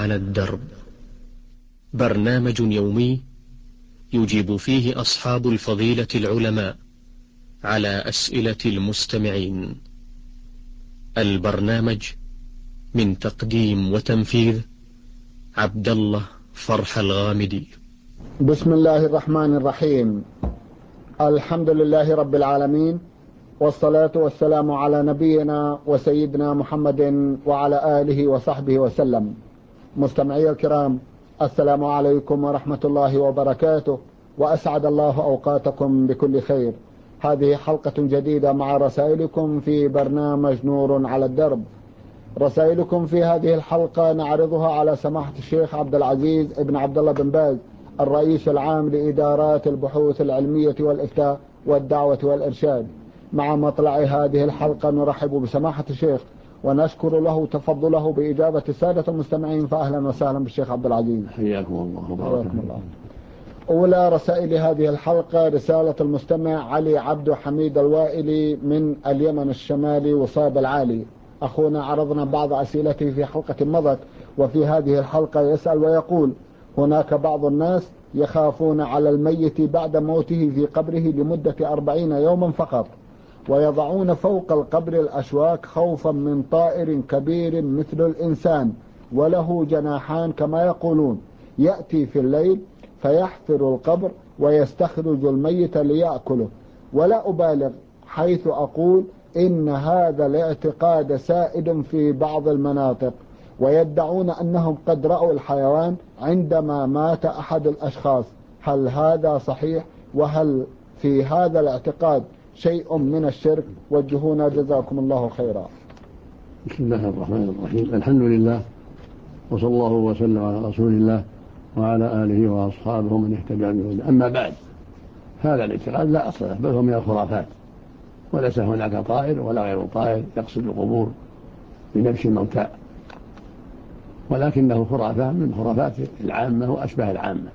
على الدرب، برنامج يومي يجيب فيه أصحاب الفضيلة العلماء على أسئلة المستمعين. البرنامج من تقديم وتنفيذ عبد الله فرح الغامدي. بسم الله الرحمن الرحيم. الحمد لله رب العالمين، والصلاة والسلام على نبينا وسيدنا محمد وعلى آله وصحبه وسلم. مستمعي الكرام، السلام عليكم ورحمة الله وبركاته، وأسعد الله أوقاتكم بكل خير. هذه حلقة جديدة مع رسائلكم في برنامج نور على الدرب. رسائلكم في هذه الحلقة نعرضها على سماحة الشيخ عبد العزيز ابن عبد الله بن باز، الرئيس العام لإدارات البحوث العلمية والإفتاء والدعوة والإرشاد. مع مطلع هذه الحلقة نرحب بسماحة الشيخ ونشكر له تفضله بإجابة السادة المستمعين، فأهلا وسهلا بالشيخ عبد العزيز. حياكم الله وبارك الله. أولى رسائل هذه الحلقة رسالة المستمع علي عبد حميد الوائلي من اليمن الشمالي وصاب العالي. أخونا عرضنا بعض أسئلته في حلقة مضت، وفي هذه الحلقة يسأل ويقول: هناك بعض الناس يخافون على الميت بعد موته في قبره لمدة 40 يوما فقط، ويضعون فوق القبر الأشواك خوفا من طائر كبير مثل الإنسان وله جناحان كما يقولون، يأتي في الليل فيحفر القبر ويستخرج الميت ليأكله. ولا أبالغ حيث أقول إن هذا الاعتقاد سائد في بعض المناطق، ويدعون أنهم قد رأوا الحيوان عندما مات أحد الأشخاص. هل هذا صحيح؟ وهل في هذا الاعتقاد شيء من الشرك؟ وجهونا جزاكم الله خيرا. بسم الله الرحمن الرحيم. الحمد لله، وصلى الله وسلم على رسول الله وعلى آله وأصحابه من اهتدى بهداه. أما بعد، هذا الاعتقاد لا أصل له، بل هو من الخرافات، وليس هناك طائر ولا غير طائر يقصد القبور بنبش الموتى، ولكنه خرافة من خرافات العامة وأشباه العامة.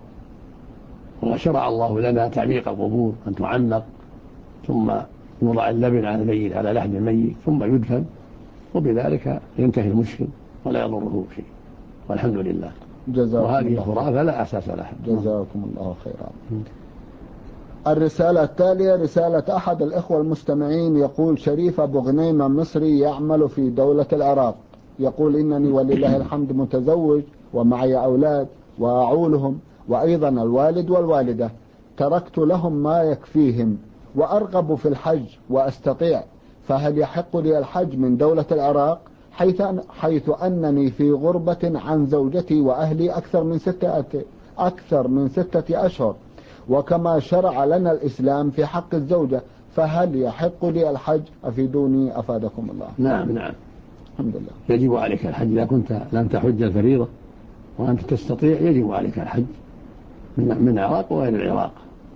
وشرع الله لنا تعميق القبور، أن تعمق ثم يوضع اللبن على الميت على لحد الميت ثم يدفن، وبذلك ينتهي المشكل ولا يضره شيء، والحمد لله. وهذه خرافة لا أساس لها. جزاكم الله خيرا. الرسالة التالية رسالة أحد الإخوة المستمعين، يقول: شريف أبو غنيمة مصري يعمل في دولة العراق. يقول: إنني ولله الحمد متزوج ومعي أولاد وأعولهم، وأيضا الوالد والوالدة. تركت لهم ما يكفيهم وأرغب في الحج وأستطيع، فهل يحق لي الحج من دولة العراق حيث أنني في غربة عن زوجتي وأهلي أكثر من 6 أشهر، وكما شرع لنا الإسلام في حق الزوجة، فهل يحق لي الحج؟ أفيدوني أفادكم الله. نعم. الحمد لله. يجب عليك الحج إذا كنت لم تحج الفريضة وأنت تستطيع، يجب عليك الحج من العراق وغير العراق.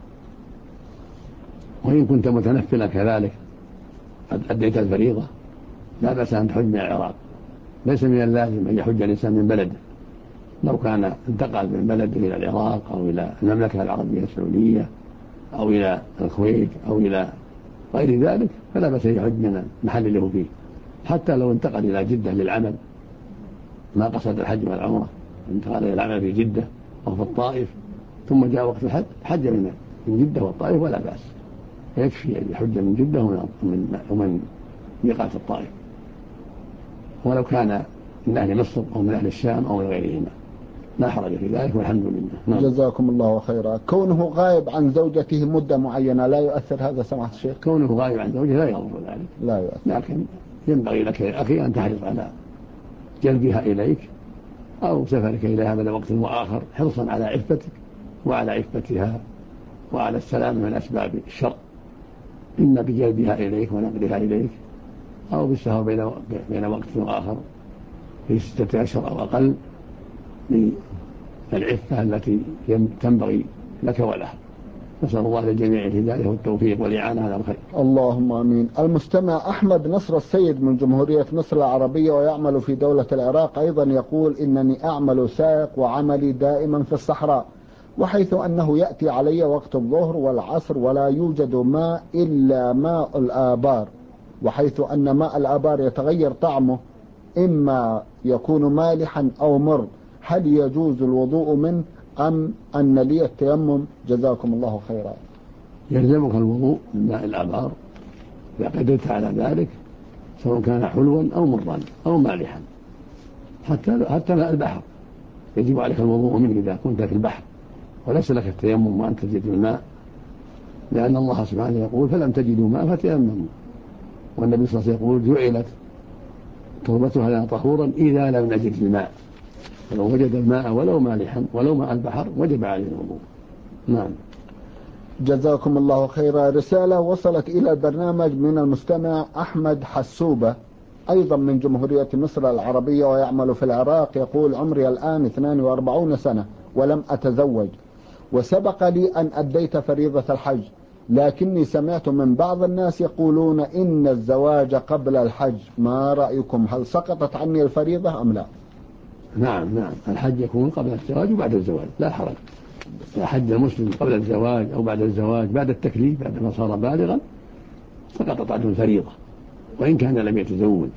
وإن كنت متنفلا كذلك قد أديت الفريضة، لا بأس أن تحج من العراق. ليس من اللازم أن يحج الإنسان من بلده. لو كان انتقل من بلده إلى العراق أو إلى المملكة العربية السعودية أو إلى الكويت أو إلى غير ذلك فلا بأس يحج من المحل اللي هو فيه. حتى لو انتقل إلى جدة للعمل، ما قصد الحج والعمرة، انتقل إلى العمل في جدة أو في الطائف ثم جاء وقت الحج، حج من جدة والطائف ولا بأس، يكفي أن يحج من جدة ومن ميقات الطائف، ولو كان من أهل مصر أو من أهل الشام أو من غيرهما، لا حرج في ذلك، والحمد لله. جزاكم الله خيرا. كونه غائب عن زوجته مدة معينة لا يؤثر هذا سماحة الشيخ؟ كونه غائب عن زوجته لا يضر ذلك، لا يؤثر. لكن ينبغي لك يا أخي أن تحرص على جلبها إليك أو سفرك إليها من وقت وآخر، حرصا على عفتك وعلى عفتها وعلى السلام من أسباب الشر، إما بجلبها إليك ونقلها إليك أو بالسفر بين وقت وآخر في 6 أشهر أو أقل للعفة التي تنبغي لك ولها. نسأل الله للجميع الهداية والتوفيق والإعانة على الخير. اللهم آمين. المستمع أحمد نصر السيد من جمهورية مصر العربية ويعمل في دولة العراق أيضا يقول: إنني أعمل سائق وعملي دائما في الصحراء، وحيث أنه يأتي علي وقت الظهر والعصر ولا يوجد ماء إلا ماء الآبار، وحيث أن ماء الآبار يتغير طعمه إما يكون مالحا أو مر، هل يجوز الوضوء منه أم أن لي التيمم؟ جزاكم الله خيرا. يلزمك الوضوء من ماء الآبار إذا قدرت على ذلك، سواء كان حلوا أو مرا أو مالحا، حتى ماء البحر يجب عليك الوضوء منه إذا كنت في البحر، وليس لك التيمم وأنت تجد الماء، لأن الله سبحانه يقول فلم تجدوا ماء فتيمموا، والنبي صلى الله عليه وسلم يقول جعلت تربتها لنا طهورا إذا لم نجد الماء، فلو وجد الماء ولو مالحا ولو ماء البحر وجب عليه الوضوء. نعم. جزاكم الله خيرا. رسالة وصلت إلى البرنامج من المستمع أحمد حسوبة أيضا من جمهورية مصر العربية ويعمل في العراق، يقول عمري الآن 42 سنة ولم أتزوج، وسبق لي أن أديت فريضة الحج، لكني سمعت من بعض الناس يقولون إن الزواج قبل الحج، ما رأيكم؟ هل سقطت عني الفريضة أم لا؟ نعم، الحج يكون قبل الزواج وبعد الزواج، لا حرج. إذا حج المسلم قبل الزواج أو بعد الزواج بعد التكليف بعدما صار بالغا سقطت عنه الفريضة وإن كان لم يتزوج.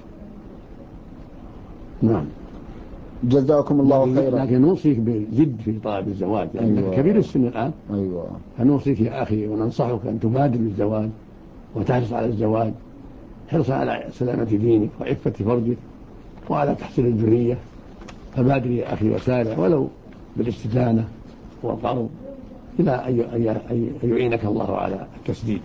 نعم. جزاكم الله خيرا. لكن نوصيك بجد في طلب الزواج، لأنك أيوة. كبير السن الآن. أيوة. فنوصيك يا أخي وننصحك أن تبادر بالزواج وتحرص على الزواج، حرصا على سلامة دينك وعفة فرجك وعلى تحصيل الذرية، فبادر يا أخي وسارع ولو بالاستدانة والقرض إلى أن يعينك الله على التسديد.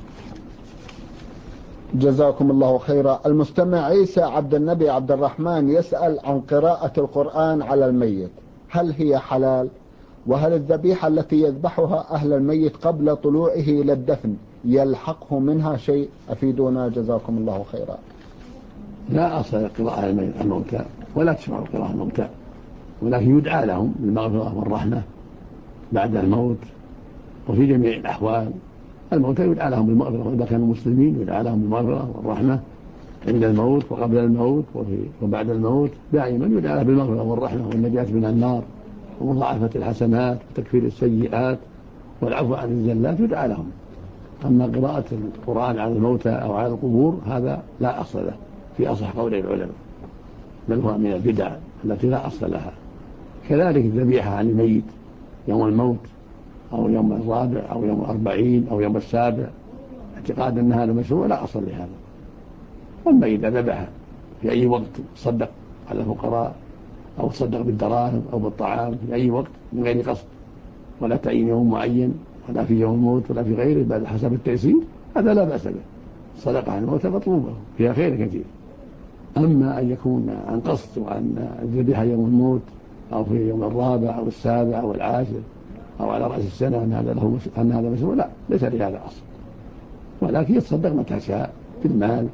جزاكم الله خيرا. المستمع عيسى عبد النبي عبد الرحمن يسأل عن قراءة القرآن على الميت، هل هي حلال؟ وهل الذبيحة التي يذبحها أهل الميت قبل طلوعه إلى الدفن يلحقه منها شيء؟ أفيدونا جزاكم الله خيرا. لا أصل قراءة الموتى ولا تسمع قراءة الموتى، ولكن يدعى لهم بالمغفرة والرحمة بعد الموت، وفي جميع الأحوال الموتى يدعى لهم بالمغفرة، وإذا كانوا مسلمين يدعى لهم بالمغفرة والرحمة عند الموت وقبل الموت وبعد الموت، دائما يدعى لهم بالمغفرة والرحمة والنجاة من النار ومضاعفة الحسنات وتكفير السيئات والعفو عن الزلات، يدعى لهم. أما قراءة القرآن على الموتى أو على القبور هذا لا أصل له في أصح قول العلماء، بل هو من البدع التي لا أصل لها. كذلك الذبيحة عن الميت يوم الموت أو يوم الرابع أو يوم 40 أو يوم السابع اعتقاد أن هذا مشروع لا أصل لهذا. أما إذا ذبح في أي وقت تصدق على الفقراء أو تصدق بالدراهم أو بالطعام في أي وقت من غير قصد ولا تعيين يوم معين ولا في يوم الموت ولا في غيره بل حسب التيسير، هذا لا بأس به. الصدقة عن الموت مطلوبة فيها خير كثير. أما أن يكون عن قصد وأن الذبيحة يوم الموت أو في يوم الرابع أو السابع أو العاشر أو على رأس السنة أن هذا مشروع، لا، ليس لهذا أصل، ولكن يتصدق متى شاء بالمال،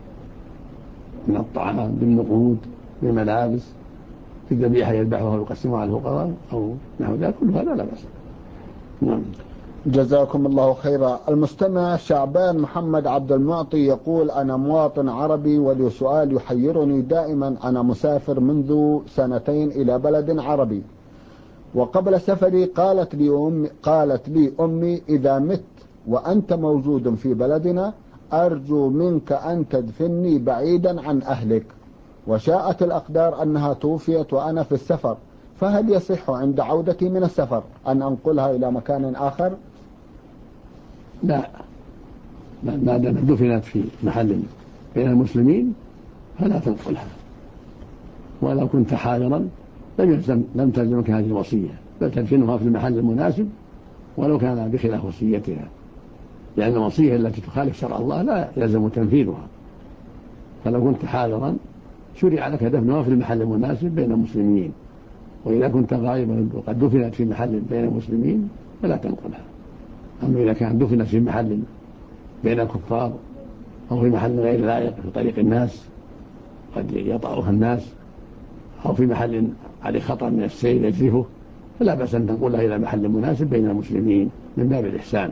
من الطعام، بالنقود، بالملابس، في الذبيحة يذبحها ويقسمها على الفقراء أو نحو ذلك، كل هذا لا بأس. نعم. جزاكم الله خيرا. المستمع شعبان محمد عبد المعطي يقول أنا مواطن عربي ولي سؤال يحيرني دائما، أنا مسافر منذ 2 إلى بلد عربي، وقبل سفري قالت لي أمي إذا مت وأنت موجود في بلدنا أرجو منك أن تدفني بعيدا عن أهلك، وشاءت الأقدار أنها توفيت وأنا في السفر، فهل يصح عند عودتي من السفر أن أنقلها إلى مكان آخر؟ لا، ما دام دفنت في محل بين المسلمين فلا تنقلها، ولو كنت حاضرا لم تلزمك هذه الوصية، بل تدفنها في المحل المناسب ولو كان بخلاف وصيتها، لأن الوصية التي تخالف شرع الله لا يلزم تنفيذها. فلو كنت حاضرا شرع لك دفنها في المحل المناسب بين المسلمين، وإذا كنت غائبا وقد دفنت في محل بين المسلمين فلا تنقلها. أما إذا كان دفنت في محل بين الكفار أو في محل غير لائق في طريق الناس قد يطأها الناس أو في محل عليه خطر من السيل يجرفه، فلا بأس أن تنقلها إلى محل مناسب بين المسلمين من باب الإحسان.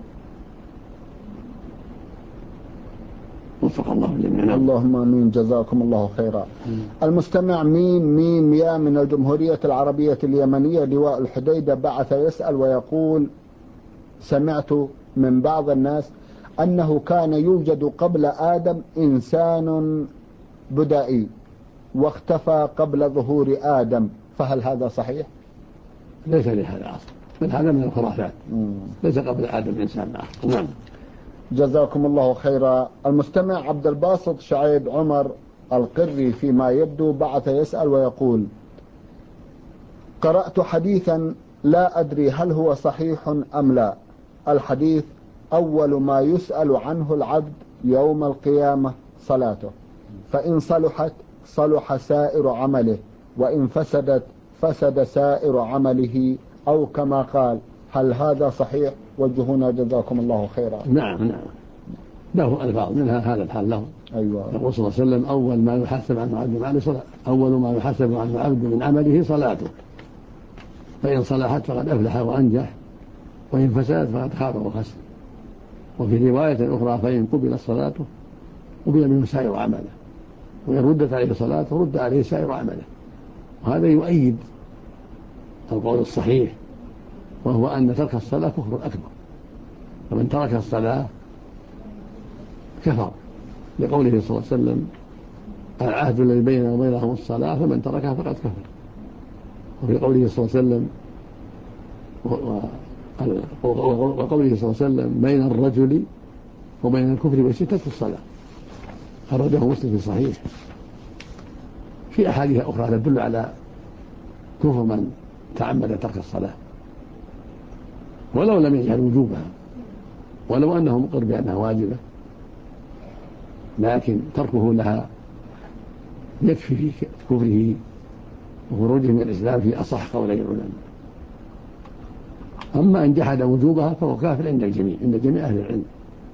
وفق الله جميعا. اللهم آمين. جزاكم الله خيرا. المستمع ميم يا من الجمهورية العربية اليمنية لواء الحديدة بعث يسأل ويقول سمعت من بعض الناس أنه كان يوجد قبل آدم إنسان بدائي واختفى قبل ظهور آدم، فهل هذا صحيح؟ ليس لهذا أصل، بل هذا من الخرافات. ليس قبل آدم إنسان آخر. نعم. جزاكم الله خيرا. المستمع عبد الباسط شعيب عمر القري فيما يبدو بعث يسأل ويقول: قرأت حديثا لا أدري هل هو صحيح أم لا. الحديث: أول ما يسأل عنه العبد يوم القيامة صلاته، فإن صلحت صلح سائر عمله، وإن فسدت فسد سائر عمله، أو كما قال. هل هذا صحيح؟ وجهونا جزاكم الله خيرا. نعم نعم، له ألفاظ منها هذا الحال له. أيوة. يقول صلى الله عليه وسلم: أول ما يحاسب عنه عبد من عمله صلاة، أول ما يحاسب عنه عبد من عمله صلاته، فإن صلحت فقد أفلح وأنجح، وإن فسدت فقد خاب وخسر. وفي رواية أخرى: فإن قبلت صلاته قبل منه سائر عمله، وإن ردت عليه صلاته رد عليه سائر عمله. وهذا يؤيد القول الصحيح، وهو أن ترك الصلاة كفر أكبر، فمن ترك الصلاة كفر، لقوله صلى الله عليه وسلم: العهد الذي بيننا وبينهم الصلاة، فمن تركها فقد كفر. وفي قوله صلى الله عليه وسلم: وقوله صلى الله عليه وسلم: بين الرجل وبين الكفر والشرك الصلاة، خرجه مسلم في صحيح. في أحاديث أخرى تدل على كفر من تعمد ترك الصلاة ولو لم يجهل وجوبها، ولو أنه مقر بأنها واجبة، لكن تركه لها يكفي في كفره وخروجه من الإسلام في أصح قولي العلماء. أما إن جحد وجوبها فهو كافر عند الجميع، عند جميع أهل العلم.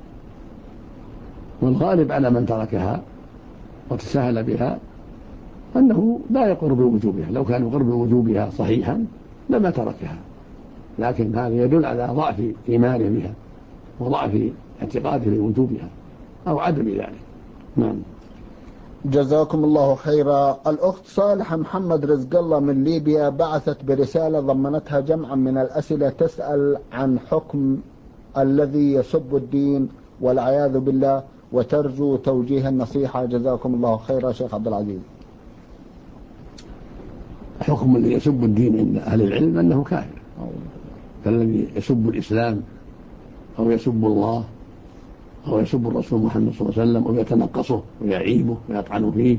والغالب على من تركها وتساهل بها أنه لا يقر بوجوبها، لو كان يقر بوجوبها صحيحا لما تركها، لكن هذا يدل على ضعف إيمانه بها وضعف اعتقاده لوجوبها أو عدم ذلك. نعم. جزاكم الله خيرا. الأخت صالحة محمد رزق الله من ليبيا بعثت برسالة ضمنتها جمعا من الأسئلة، تسأل عن حكم الذي يسب الدين والعياذ بالله، وترجو توجيه النصيحة. جزاكم الله خيرا شيخ عبد العزيز. حكم الذي يسب الدين عند أهل العلم أنه كافر، فالذي يسب الإسلام أو يسب الله أو يسب الرسول محمد صلى الله عليه وسلم أو يتنقصه ويعيبه ويطعن فيه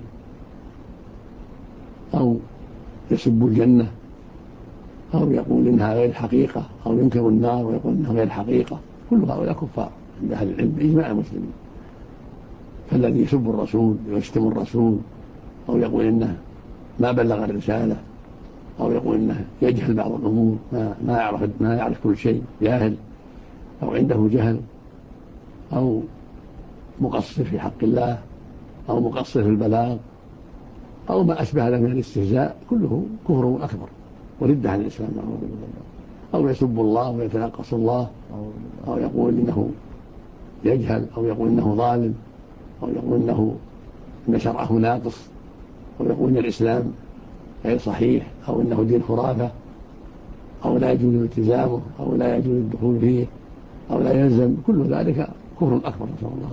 أو يسب الجنة أو يقول إنها غير حقيقة أو ينكر النار ويقول إنها غير حقيقة، كل هؤلاء كفار عند أهل العلم بإجماع المسلمين. فالذي يسب الرسول ويشتم الرسول أو يقول إنه ما بلغ الرسالة أو يقول إنه يجهل بعض الأمور، ما يعرف كل شيء، جاهل أو عنده جهل أو مقصر في حق الله أو مقصر في البلاغ أو ما أشبه ذلك من الاستهزاء، كله كفر أكبر وردة عن الإسلام، أو يسب الله ويتنقص الله أو يقول إنه يجهل أو يقول إنه ظالم أو يقول إن شرعه ناقص أو يقول إن الإسلام غير صحيح أو إنه دين خرافة أو لا يجوز التزامه أو لا يجوز الدخول فيه أو لا يلزم، كل ذلك كفر أكبر، نسأل الله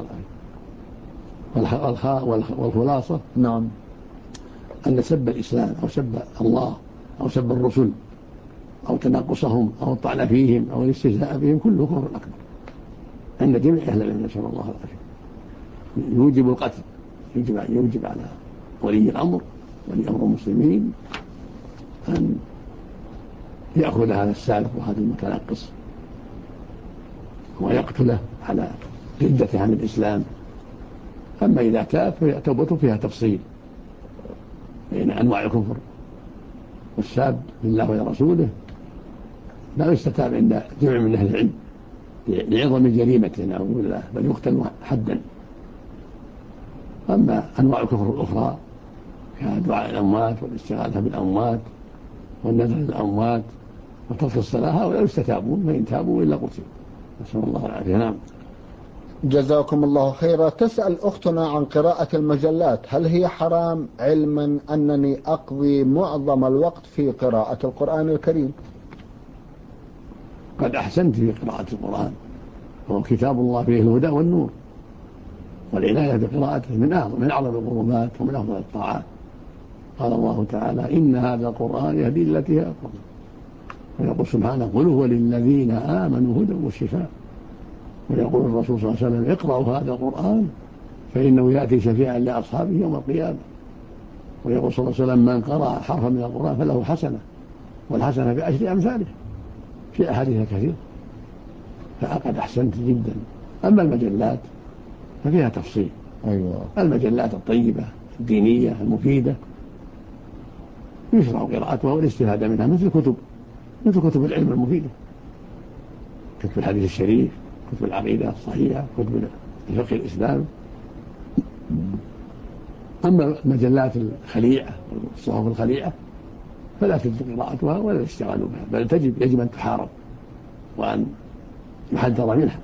العافية. والخلاصة نعم أن سب الإسلام أو سب الله أو سب الرسل أو تنقصهم أو الطعن فيهم أو الاستهزاء بهم كله كفر أكبر عند جميع أهل العلم، نسأل الله العافية. يوجب القتل، يوجب على ولي الأمر المسلمين أن يأخذ هذا السالك وهذا المتنقص ويقتله على ردته عن الإسلام. أما إذا تاب فتوبته فيها تفصيل بين أنواع الكفر، والساب لله ولرسوله لا يستتاب عند جمع من أهل العلم لعظم جريمته نعوذ بالله، بل يقتل حدا. أما أنواع الكفر الأخرى كدعاء الأموات والاستغاثة بالأموات والنذر للأموات وترك الصلاة، هؤلاء يستتابون، فإن تابوا إلا قتلوا، نسأل الله العافية. نعم. جزاكم الله خيرا. تسأل أختنا عن قراءة المجلات، هل هي حرام علما أنني أقضي معظم الوقت في قراءة القرآن الكريم؟ قد أحسنت في قراءة القرآن، وهو كتاب الله فيه الهدى والنور، والعناية بقراءته من أعظم القربات ومن أفضل الطاعات، قال الله تعالى إن هذا القرآن يهدي للتي هي أقوم. ويقول سبحانه قل هو للذين آمنوا هدى وشفاء. ويقول الرسول صلى الله عليه وسلم اقرأوا هذا القرآن فإنه يأتي شفيعا لأصحابه يوم القيامة. ويقول صلى الله عليه وسلم من قرأ حرفا من القرآن فله حسنة والحسنة بعشر أمثاله، في أحاديث كثير. فأقد أحسنت جدا. أما المجلات ففيها تفصيل. أيوة. المجلات الطيبة الدينية المفيدة يشرع قراءتها والاستفادة منها مثل كتب العلم المفيدة، كتب الحديث الشريف، كتب العقيدة الصحيحة، كتب الفقه الإسلام. أما المجلات الخليعة والصحف الخليعة فلا تجد قراءتها ولا الاشتغال بها، بل يجب أن تحارب وأن يحذر منها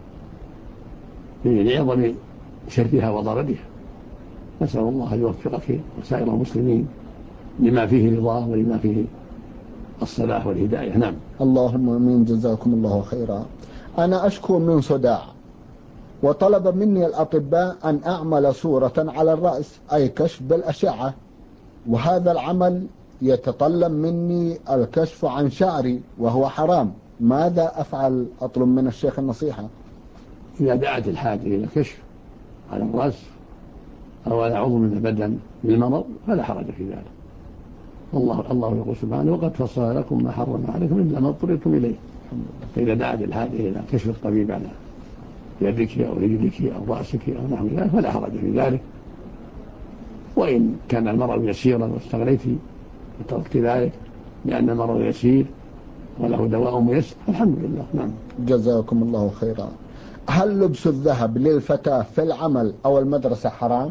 لعظم شرها وضررها. نسأل الله أن يوفقك وسائر المسلمين لما فيه رضاه ولما فيه الصلاح والهداية. نعم. اللهم امين. جزاكم الله خيرا. أنا أشكو من صداع، وطلب مني الأطباء أن أعمل صورة على الرأس، أي كشف بالأشعة، وهذا العمل يتطلب مني الكشف عن شعري وهو حرام. ماذا أفعل؟ أطلب من الشيخ النصيحة. إذا دعت الحاجة إلى كشف على الرأس أو على عضو من البدن بالمرض فلا حرج في ذلك. الله يقول سبحانه وقد فصل لكم ما حرم عليكم إلا ما اضطررتم إليه. فإذا دعت الحاجة إلى كشف الطبيب على يدك أو رجلك أو رأسك أو نحو ذلك فلا حرج في ذلك. وإن كان المرض يسيرا واستغنيت وتركت ذلك لأن المرض يسير وله دواء ميسر الحمد لله. نعم. جزاكم الله خيرا. هل لبس الذهب للفتاة في العمل أو المدرسة حرام؟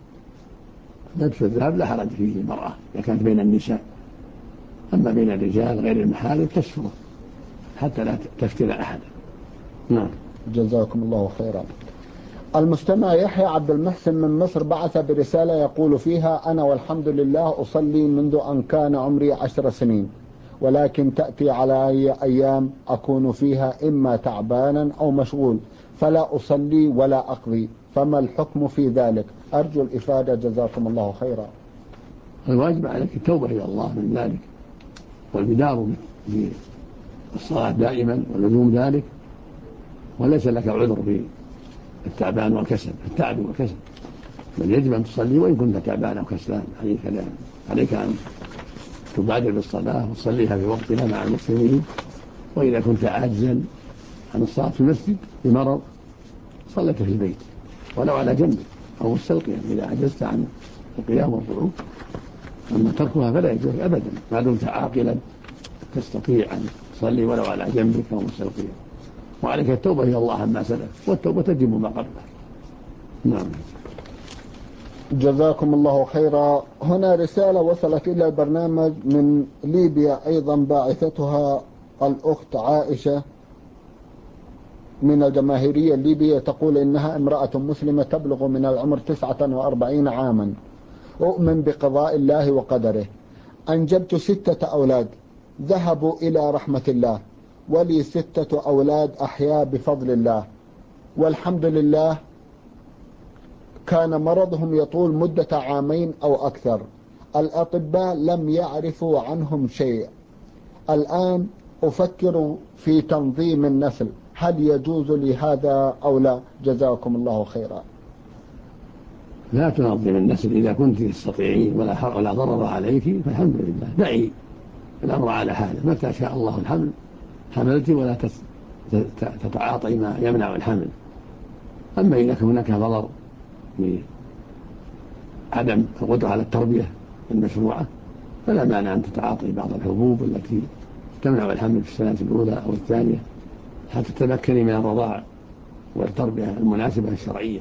لبس الذهب لا حرج فيه المرأة إذا كانت بين النساء. أما بين الرجال غير المحارم تستره حتى لا تفتن أحدا. نعم. جزاكم الله خيرا. المستمع يحيى عبد المحسن من مصر بعث برسالة يقول فيها: أنا والحمد لله أصلي منذ أن كان عمري 10 سنين، ولكن تأتي علي أيام أكون فيها إما تعبانا أو مشغول فلا أصلي ولا أقضي، فما الحكم في ذلك؟ أرجو الإفادة جزاكم الله خيرا. الواجب عليك التوبة إلى الله من ذلك والبدار بالصلاة دائما ولزوم ذلك، وليس لك عذر في التعبان والكسل، التعب والكسل، بل يجب أن تصلي وإن كنت تعبان أو كسلان. عليك أن تبادر بالصلاة وتصليها في وقتها مع المسلمين. وإذا كنت عاجزا عن الصلاة في المسجد بمرض صلت في البيت ولو على جنبك أو مستلقيا إذا عجزت عن القيام والقعود. أما تركها فلا يجوز أبدا ما دمت عاقلا تستطيع أن تصلي ولو على جنبك أو مستلقيا. وعليك التوبة إلى الله عما سلف، والتوبة تجب ما قبلها. نعم. جزاكم الله خيرا. هنا رسالة وصلت إلى البرنامج من ليبيا أيضا، باعثتها الأخت عائشة من الجماهيرية الليبية، تقول إنها امرأة مسلمة تبلغ من العمر 49 عاما، أؤمن بقضاء الله وقدره، أنجبت 6 أولاد ذهبوا إلى رحمة الله، ولي 6 أولاد أحياء بفضل الله، والحمد لله. كان مرضهم يطول مدة 2 عام أو أكثر، الأطباء لم يعرفوا عنهم شيء. الآن أفكر في تنظيم النسل، هل يجوز لي هذا أو لا؟ جزاكم الله خيرا. لا تنظم النسل إذا كنت تستطيعين ولا ضرر عليك فالحمد لله، دعي الأمر على حاله، متى شاء الله الحمل حملت ولا تتعاطي ما يمنع الحمل. أما إذا هناك ضرر بعدم القدرة على التربية المشروعة فلا مانع أن تتعاطي بعض الحبوب التي تمنع الحمل في السنة الأولى أو الثانية حتى تتمكني من الرضاع والتربية المناسبة الشرعية.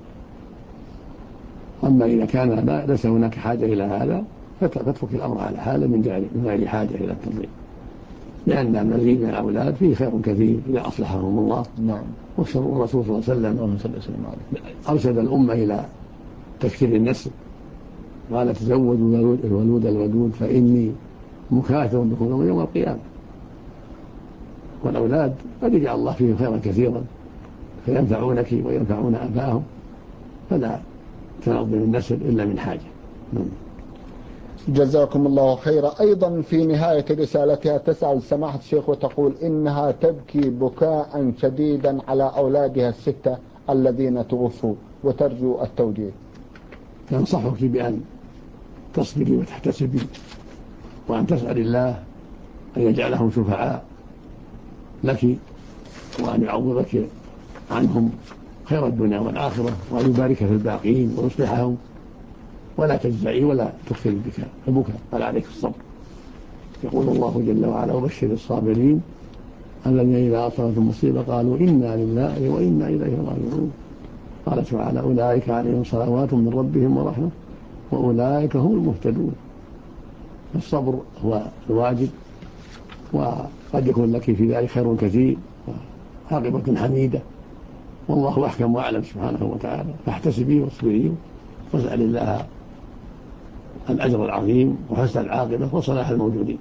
أما إذا كان ليس هناك حاجة إلى هذا فتترك الأمر على حاله من غير حاجة إلى التنظيم، لأن المزيد من الأولاد فيه خير كثير إذا أصلحهم الله. نعم. والرسول صلى الله عليه وسلم أرشد الأمة إلى تكثير النسل، قال تزوجوا الودود فإني مكاثر بكم يوم القيامة. والأولاد قد يجعل الله فيهم خيرا كثيرا فينفعونك وينفعون أباهم، فلا تنظم النسل إلا من حاجة. جزاكم الله خيرا. أيضا في نهاية رسالتها تسأل سماحة الشيخ وتقول إنها تبكي بكاء شديدا على أولادها الستة الذين توفوا وترجو التوجيه. تنصحك بأن تصبري وتحتسبي وأن تسأل الله أن يجعلهم شفعاء لك وأن يعوضك عنهم خير الدنيا والآخرة وأن يبارك في الباقين ويصلحهم، ولا تجزعي ولا تكثري البكاء بل عليك الصبر. يقول الله جل وعلا: وبشر الصابرين الذين إذا أصابتهم مصيبة قالوا إنا لله وإنا إليه راجعون. قال تعالى: أولئك عليهم صلوات من ربهم ورحمة وأولئك هم المهتدون. الصبر هو الواجب، وقد يكون لك في ذلك خير كثير وعاقبة حميدة، والله أحكم وأعلم سبحانه وتعالى. فاحتسبي واصبري واسأل الله الأجر العظيم وحسن العاقبة وصلاح الموجودين.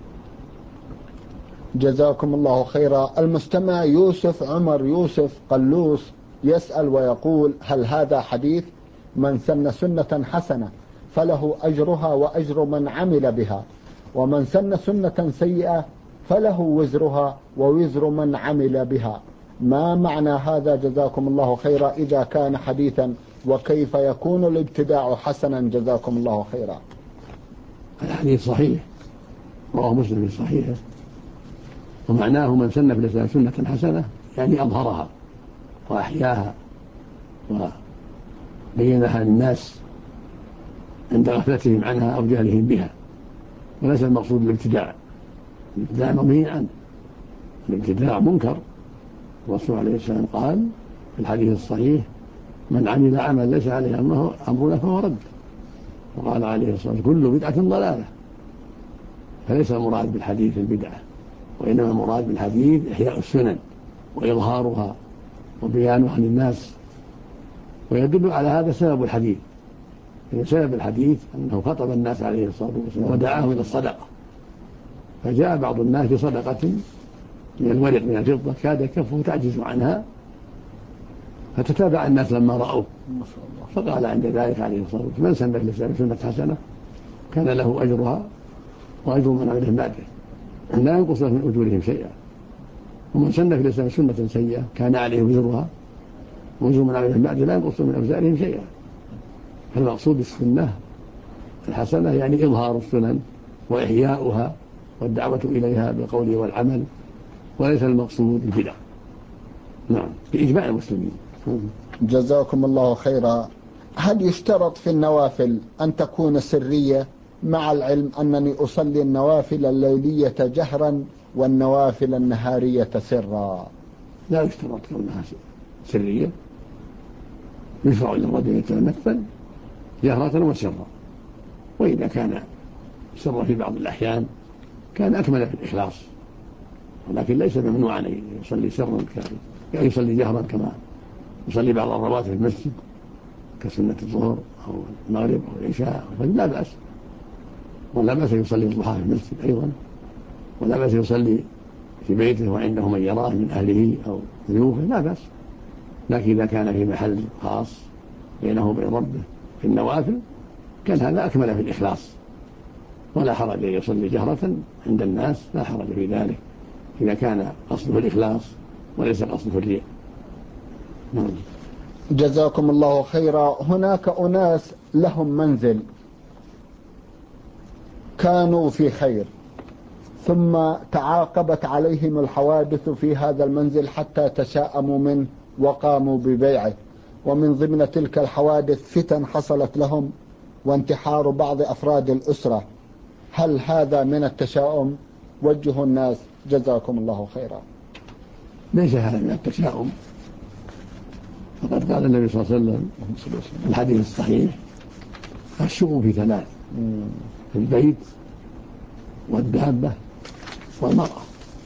جزاكم الله خيرا. المستمع يوسف عمر يوسف قلوس يسأل ويقول: هل هذا حديث من سن سنة حسنة فله أجرها وأجر من عمل بها، ومن سن سنة سيئة فله وزرها ووزر من عمل بها؟ ما معنى هذا جزاكم الله خيرا إذا كان حديثا، وكيف يكون الابتداع حسنا جزاكم الله خيرا؟ الحديث صحيح، رواه مسلم في صحيحه، ومعناه من سن في الإسلام سنة حسنة يعني أظهرها وأحياها وبينها للناس عند غفلتهم عنها أو جهلهم بها، وليس المقصود الابتداع. الابتداع منهي عنه، الابتداع منكر. الرسول عليه السلام قال في الحديث الصحيح: من عمل عمل ليس عليه أمرنا فهو رد. وقال عليه الصلاة والسلام: كل بدعة ضلالة. فليس المراد بالحديث البدعة، وإنما المراد بالحديث إحياء السنن وإظهارها وبيانها للناس. ويدل على هذا سبب الحديث، إن سبب الحديث أنه خطب الناس عليه الصلاة والسلام ودعاهم إلى الصدقة، فجاء بعض الناس بصدقة من الورق من الفضة كاد كفه تعجز عنها، فتتابع الناس لما رأوه، فقال عند ذلك عليه الصلاة والسلام: من سن في الإسلام سنة حسنة كان له أجرها وأجر من عمله بعده لا ينقص من أجورهم شيئا، ومن سن في الإسلام سنة سيئة كان عليه وزرها ووزر من عمله بعده لا ينقص من أوزارهم شيئا. فالمقصود السنة الحسنة يعني إظهار السنن وإحياؤها والدعوة إليها بالقول والعمل، وليس المقصود البدع. نعم، بإجماع المسلمين. جزاكم الله خيرا. هل يشترط في النوافل أن تكون سرية، مع العلم أنني أصلي النوافل الليلية جهرا والنوافل النهارية سرا؟ لا يشترط كونها سرية، يشرع للرجل يتنفل جهرة وسرا، وإذا كان سرا في بعض الأحيان كان أكمل في الإخلاص، ولكن ليس ممنوعا أن يصلي سرا يعني يصلي جهرا كما يصلي بعض الرواتب في المسجد كسنة الظهر أو المغرب أو العشاء، لا بأس. ولا بأس يصلي الضحى في المسجد أيضا، ولا بأس يصلي في بيته وعنده من يراه من أهله أو ضيوفه، لا بأس. لكن إذا كان في محل خاص بينه وبين ربه في النوافل كان هذا أكمل في الإخلاص، ولا حرج أن يصلي جهرة عند الناس، لا حرج في ذلك إذا كان قصده الإخلاص وليس قصده الرياء. جزاكم الله خيرا. هناك أناس لهم منزل كانوا في خير، ثم تعاقبت عليهم الحوادث في هذا المنزل حتى تشاءموا منه وقاموا ببيعه، ومن ضمن تلك الحوادث فتن حصلت لهم وانتحار بعض أفراد الأسرة. هل هذا من التشاؤم؟ وجهوا الناس جزاكم الله خيرا. ليس هذا من التشاؤم، فقد قال النبي صلى الله عليه وسلم في الحديث الصحيح: الشؤم في ثلاث: في البيت والدابة والمرأة.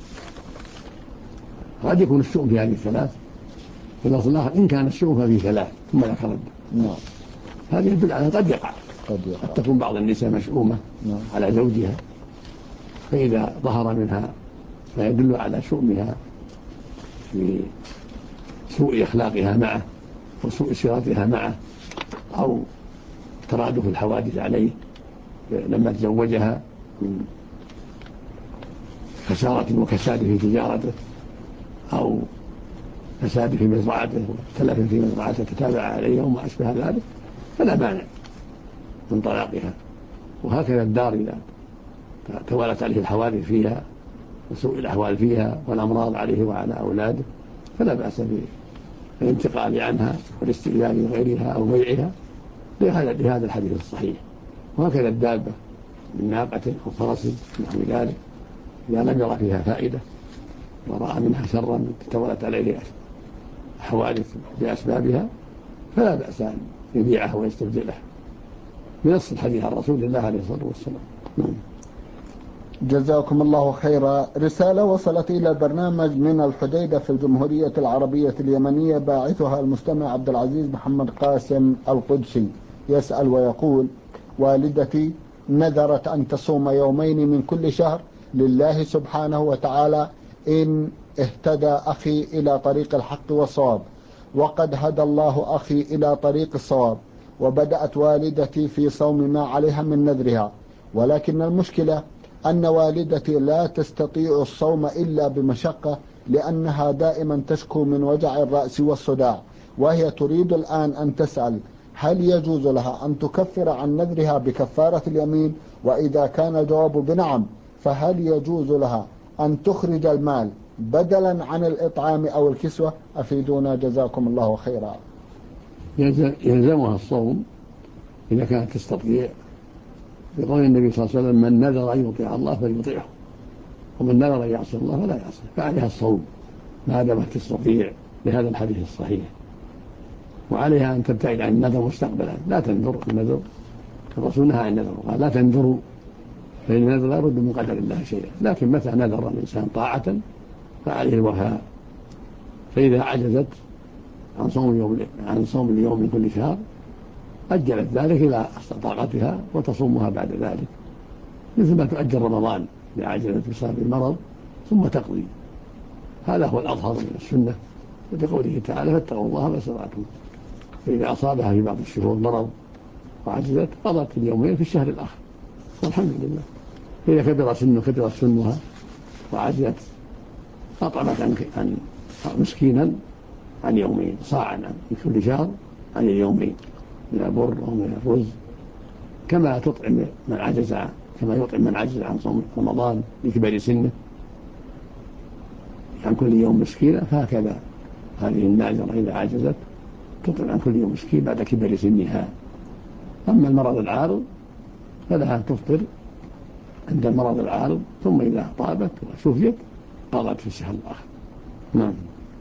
قد يكون الشؤم في هذه الثلاث، في اللفظ الآخر إن كان الشؤم ففي ثلاث، ثم ذكر هذه يدل على قد يقع. قد تكون بعض النساء مشؤومة على زوجها، فإذا ظهر منها ما يدل على شؤمها في سوء أخلاقها معه وسوء سيرتها معه أو ترادف الحوادث عليه لما تزوجها من خسارة وكساد في تجارته أو فساد في مزرعته وتلف في مزرعته تتابع عليه وما أشبه ذلك فلا مانع من طلاقها. وهكذا الدار إذا توالت عليه الحوادث فيها وسوء الأحوال فيها والأمراض عليه وعلى أولاده فلا بأس بالانتقال عنها والاستئذان لغيرها أو بيعها لهذا الحديث الصحيح. وهكذا الدابة من ناقة أو فرس نحو ذلك إذا لم يرى فيها فائدة ورأى منها شرا تتولت عليه حوادث بأسبابها فلا بأس أن يبيعها ويستبدلها بنص الحديث عن رسول الله عليه الصلاة والسلام. جزاكم الله خيرا. رسالة وصلت إلى البرنامج من الحديدة في الجمهورية العربية اليمنية، باعثها المستمع عبد العزيز محمد قاسم القدسي، يسأل ويقول: والدتي نذرت أن تصوم يومين من كل شهر لله سبحانه وتعالى إن اهتدى أخي إلى طريق الحق والصواب، وقد هدى الله أخي إلى طريق الصواب، وبدأت والدتي في صوم ما عليها من نذرها، ولكن المشكلة أن والدتي لا تستطيع الصوم إلا بمشقة لأنها دائما تشكو من وجع الرأس والصداع، وهي تريد الآن أن تسأل هل يجوز لها أن تكفر عن نذرها بكفارة اليمين؟ وإذا كان الجواب بنعم فهل يجوز لها أن تخرج المال بدلا عن الإطعام أو الكسوة؟ أفيدونا جزاكم الله خيرا. يلزمها الصوم إذا كانت تستطيع، بقول النبي صلى الله عليه وسلم: من نذر أن يطيع الله فليطيعه ومن نذر أن يعصي الله فلا يعصيه، فعليها الصوم ما دامت تستطيع بهذا الحديث الصحيح. وعليها أن تبتعد عن النذر مستقبلا، لا تنذر النذر، الرسول نهى عن النذر قال: لا تنذروا فإن النذر لا يرد من قدر الله شيئا. لكن متى نذر الإنسان طاعة فعليه الوفاء، فإذا عجزت عن صوم اليوم من كل شهر أجلت ذلك إلى طاقتها وتصومها بعد ذلك، مثل ما تؤجل رمضان إذا عجزت بسبب المرض ثم تقضي. هذا هو الأظهر من السنة، وبقوله تعالى: فاتقوا الله ما استطعتم. فإذا أصابها في بعض الشهور مرض وعجزت قضت اليومين في الشهر الآخر والحمد لله. فإذا كبر سنها وعجزت أطعمت عن مسكينا عن يومين، صاعا من كل شهر عن اليومين من البر أو من الرز، كما تطعم كما يطعم من عجز عن صوم رمضان لكبر سنه عن كل يوم مسكينة، فهكذا هذه الناذرة إذا عجزت تطعم عن كل يوم مسكين بعد كبر سنها. أما المرض العارض فلها تفطر عند المرض العارض، ثم إذا طابت وشفيت قضت في الشهر الآخر. نعم.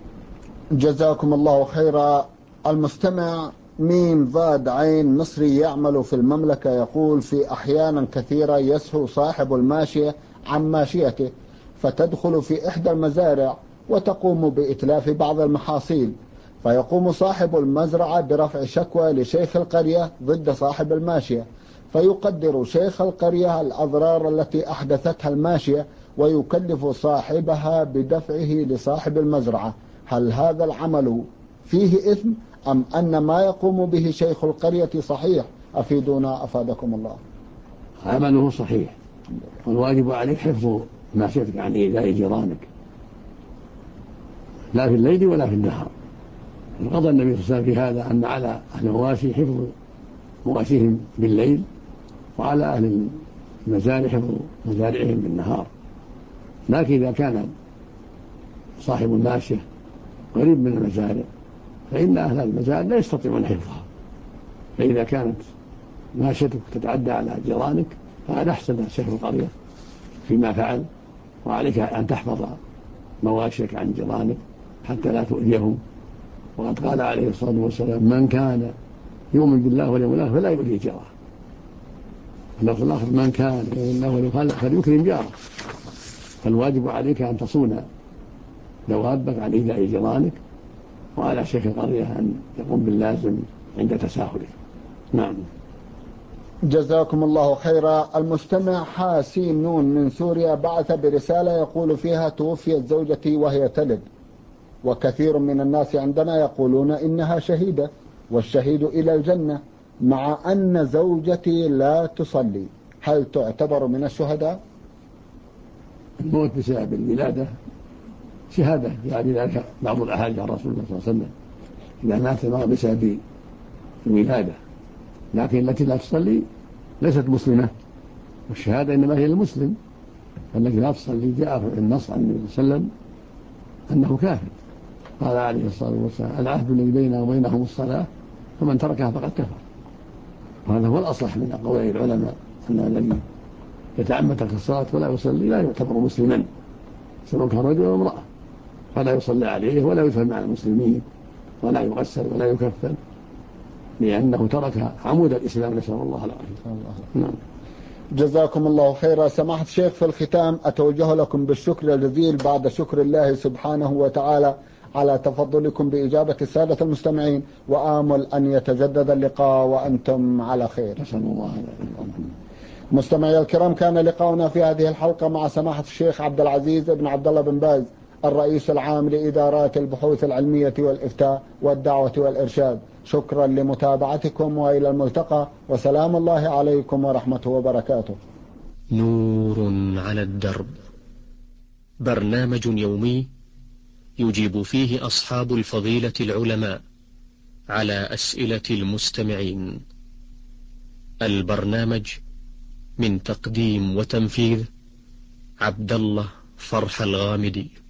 جزاكم الله خيرا. المستمع ميم ضاد عين مصري يعمل في المملكة يقول: في أحيانا كثيرة يسهو صاحب الماشية عن ماشيته فتدخل في إحدى المزارع وتقوم بإتلاف بعض المحاصيل، فيقوم صاحب المزرعة برفع شكوى لشيخ القرية ضد صاحب الماشية، فيقدر شيخ القرية الأضرار التي أحدثتها الماشية ويكلف صاحبها بدفعه لصاحب المزرعة. هل هذا العمل فيه إثم أم أن ما يقوم به شيخ القرية صحيح؟ أفيدونا أفادكم الله. عمله صحيح، والواجب عليك حفظ ماشيتك عن إيذاء جيرانك لا في الليل ولا في النهار. قضى النبي صلى الله عليه وسلم في هذا أن على أهل المواشي حفظ مواشيهم بالليل، وعلى أهل المزارع حفظ مزارعهم بالنهار. لكن إذا كان صاحب الماشية قريب من المزارع فإن أهل المزارع لا يستطيعون حفظها، فإذا كانت ماشيتك تتعدى على جيرانك فهذا أحسن شيخ القرية فيما فعل، وعليك أن تحفظ مواشيك عن جيرانك حتى لا تؤذيهم. وقد قال عليه الصلاة والسلام: من كان يؤمن بالله واليوم الآخر فلا يؤذي جاره. اللفظ الآخر: من كان يؤمن بالله واليوم الآخر فليكرم جاره. فالواجب عليك أن تصون دوابك عن إيذاء جيرانك، وعلى شيخ القرية أن يقوم باللازم عند تساهلك. نعم. جزاكم الله خيرا. المستمع حاسين نون من سوريا بعث برسالة يقول فيها: توفيت زوجتي وهي تلد، وكثير من الناس عندنا يقولون إنها شهيدة والشهيد إلى الجنة، مع أن زوجتي لا تصلي هل تعتبر من الشهداء؟ الموت بسبب الولادة شهادة، يعني ذلك بعض الأحاديث عن رسول الله صلى الله عليه وسلم إذا مات المرء بسبب الولادة، لكن التي لا تصلي ليست مسلمة، والشهادة إنما هي للمسلم. التي لا تصلي جاء في النص عن النبي صلى الله عليه وسلم أنه كافر، قال عليه الصلاة والسلام العهد الذي بيننا وبينهم الصلاة فمن تركها فقد كفر. وهذا هو الأصح من أقوال العلماء، أن الذي يتعمد ترك الصلاة ولا يصلي لا يعتبر مسلما، سواء كان رجل أو امرأة، فلا يصلى عليه ولا يدفن مع المسلمين ولا يغسل ولا يكفن، لأنه ترك عمود الإسلام، نسأل الله العافية. نعم. جزاكم الله خيرا. سماحة الشيخ، في الختام أتوجه لكم بالشكر الجزيل بعد شكر الله سبحانه وتعالى على تفضلكم بإجابة السادة المستمعين، وآمل أن يتجدد اللقاء وأنتم على خير. نسأل الله. مستمعي الكرام، كان لقاؤنا في هذه الحلقة مع سماحة الشيخ عبد العزيز بن عبد الله بن باز، الرئيس العام لإدارات البحوث العلمية والإفتاء والدعوة والإرشاد. شكرا لمتابعتكم، وإلى الملتقى، وسلام الله عليكم ورحمته وبركاته. نور على الدرب، برنامج يومي يجيب فيه أصحاب الفضيلة العلماء على أسئلة المستمعين. البرنامج من تقديم وتنفيذ عبد الله فرح الغامدي.